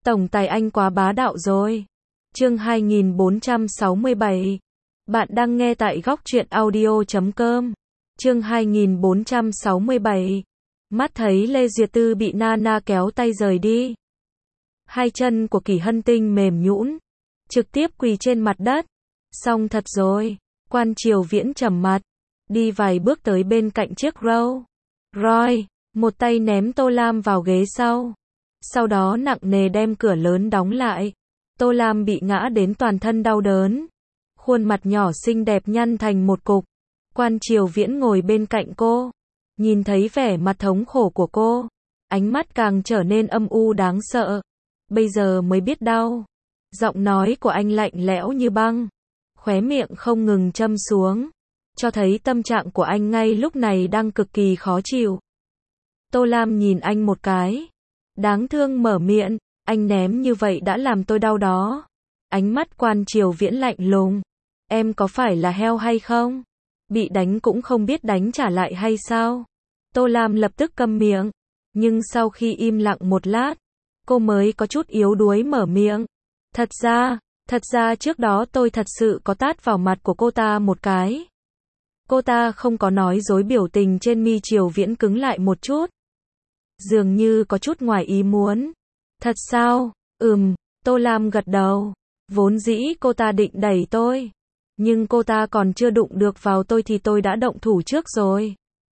Tổng tài anh quá bá đạo rồi. Chương 2467. Bạn đang nghe tại góc truyện audio.com. Chương 2467. Mắt thấy Lê Duyệt Tư bị Nana kéo tay rời đi. Hai chân của Kỷ Hân Tinh mềm nhũn, trực tiếp quỳ trên mặt đất. Xong thật rồi. Quan Triều Viễn trầm mặt, đi vài bước tới bên cạnh chiếc Rolls Royce, một tay ném Tô Lam vào ghế sau. Sau đó nặng nề đem cửa lớn đóng lại. Tô Lam bị ngã đến toàn thân đau đớn. Khuôn mặt nhỏ xinh đẹp nhăn thành một cục. Quan Triều Viễn ngồi bên cạnh cô. Nhìn thấy vẻ mặt thống khổ của cô. Ánh mắt càng trở nên âm u đáng sợ. Bây giờ mới biết đau. Giọng nói của anh lạnh lẽo như băng. Khóe miệng không ngừng châm xuống. Cho thấy tâm trạng của anh ngay lúc này đang cực kỳ khó chịu. Tô Lam nhìn anh một cái. Đáng thương mở miệng, anh ném như vậy đã làm tôi đau đó. Ánh mắt Quan Triều Viễn lạnh lùng. Em có phải là heo hay không? Bị đánh cũng không biết đánh trả lại hay sao? Tô Lam lập tức câm miệng. Nhưng sau khi im lặng một lát, cô mới có chút yếu đuối mở miệng. Thật ra trước đó tôi thật sự có tát vào mặt của cô ta một cái. Cô ta không có nói dối, biểu tình trên mi Triều Viễn cứng lại một chút. Dường như có chút ngoài ý muốn. Thật sao? Tô Lam gật đầu. Vốn dĩ cô ta định đẩy tôi. Nhưng cô ta còn chưa đụng được vào tôi thì tôi đã động thủ trước rồi.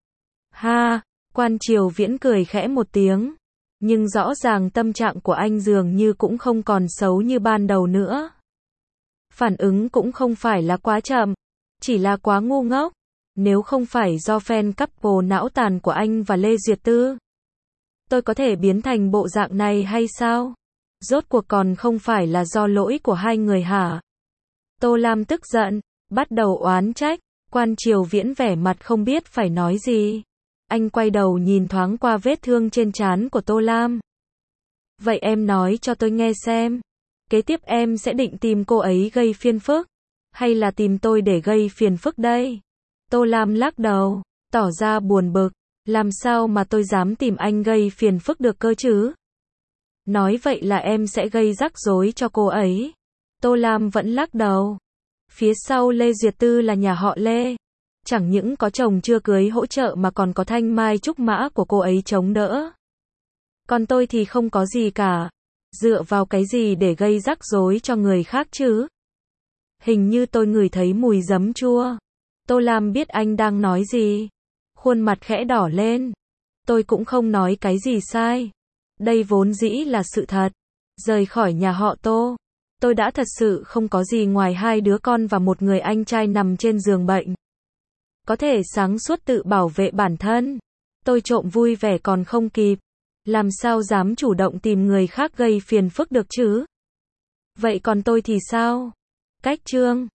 Ha, Quan Triều Viễn cười khẽ một tiếng. Nhưng rõ ràng tâm trạng của anh dường như cũng không còn xấu như ban đầu nữa. Phản ứng cũng không phải là quá chậm, chỉ là quá ngu ngốc. Nếu không phải do fan couple não tàn của anh và Lê Duyệt Tư, tôi có thể biến thành bộ dạng này hay sao? Rốt cuộc còn không phải là do lỗi của hai người hả? Tô Lam tức giận, bắt đầu oán trách. Quan Triều Viễn vẻ mặt không biết phải nói gì. Anh quay đầu nhìn thoáng qua vết thương trên trán của Tô Lam. Vậy em nói cho tôi nghe xem. Kế tiếp em sẽ định tìm cô ấy gây phiền phức, hay là tìm tôi để gây phiền phức đây? Tô Lam lắc đầu, tỏ ra buồn bực. Làm sao mà tôi dám tìm anh gây phiền phức được cơ chứ? Nói vậy là em sẽ gây rắc rối cho cô ấy. Tô Lam vẫn lắc đầu. Phía sau Lê Duyệt Tư là nhà họ Lê. Chẳng những có chồng chưa cưới hỗ trợ mà còn có thanh mai trúc mã của cô ấy chống đỡ. Còn tôi thì không có gì cả. Dựa vào cái gì để gây rắc rối cho người khác chứ? Hình như tôi ngửi thấy mùi giấm chua. Tô Lam biết anh đang nói gì. Khuôn mặt khẽ đỏ lên. Tôi cũng không nói cái gì sai. Đây vốn dĩ là sự thật. Rời khỏi nhà họ Tô, tôi đã thật sự không có gì ngoài hai đứa con và một người anh trai nằm trên giường bệnh. Có thể sáng suốt tự bảo vệ bản thân. Tôi trộm vui vẻ còn không kịp. Làm sao dám chủ động tìm người khác gây phiền phức được chứ? Vậy còn tôi thì sao? Cách chương